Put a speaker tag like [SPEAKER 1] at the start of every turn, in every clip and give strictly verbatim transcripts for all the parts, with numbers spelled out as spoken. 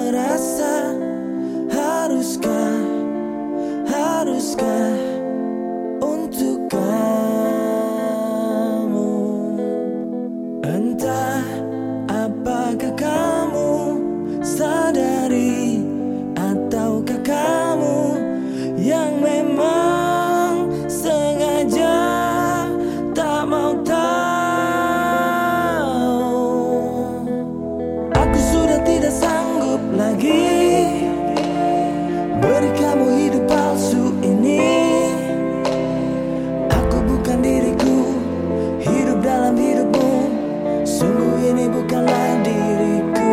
[SPEAKER 1] merasa, haruskah, haruskah untuk kamu. Entah apakah kamu sadari, ataukah kamu yang memang sengaja tak mau tahu. Aku sudah tidak sanggup lagi beri kamu hidup palsu ini. Aku bukan diriku, hidup dalam hidupmu. Sungguh ini bukanlah diriku.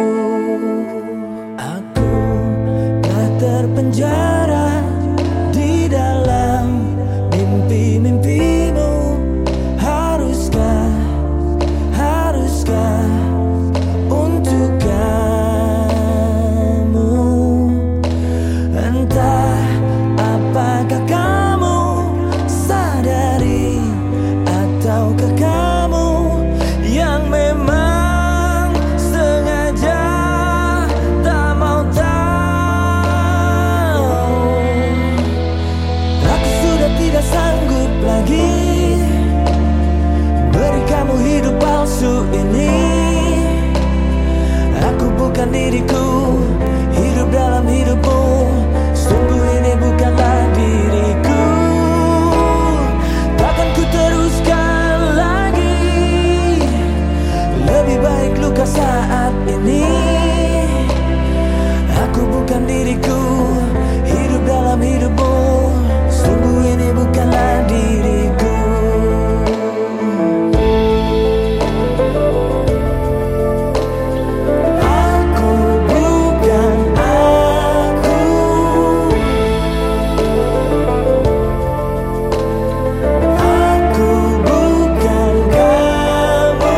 [SPEAKER 1] Aku telah terpenjara di dalam mimpi-mimpimu. Haruskah, haruskah untuk kamu. Entah apakah kamu sadari, ataukah kamu yang memang sengaja tak mau tahu. Aku sudah tidak sanggup lagi beri kamu hidup palsu ini. Aku bukan diriku, hidup dalam hidupmu. Sungguh ini bukanlah diriku. Takkan ku teruskan lagi. Lebih baik luka saat ini. Aku bukan diriku, hidup dalam hidupmu. Sungguh ini bukanlah diriku. Aku bukan aku. Aku bukan kamu.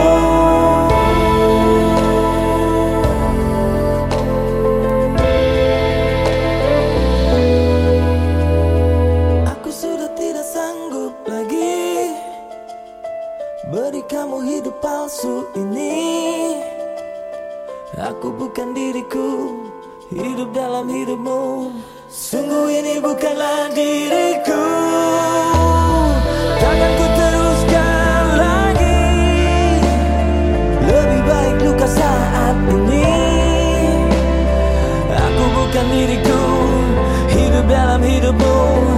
[SPEAKER 1] Aku sudah tidak sanggup lagi beri kamu hidup palsu ini. Aku bukan diriku, hidup dalam hidupmu. Sungguh ini bukanlah diriku. Takkan ku teruskan lagi. Lebih baik luka saat ini. Aku bukan diriku, hidup dalam hidupmu.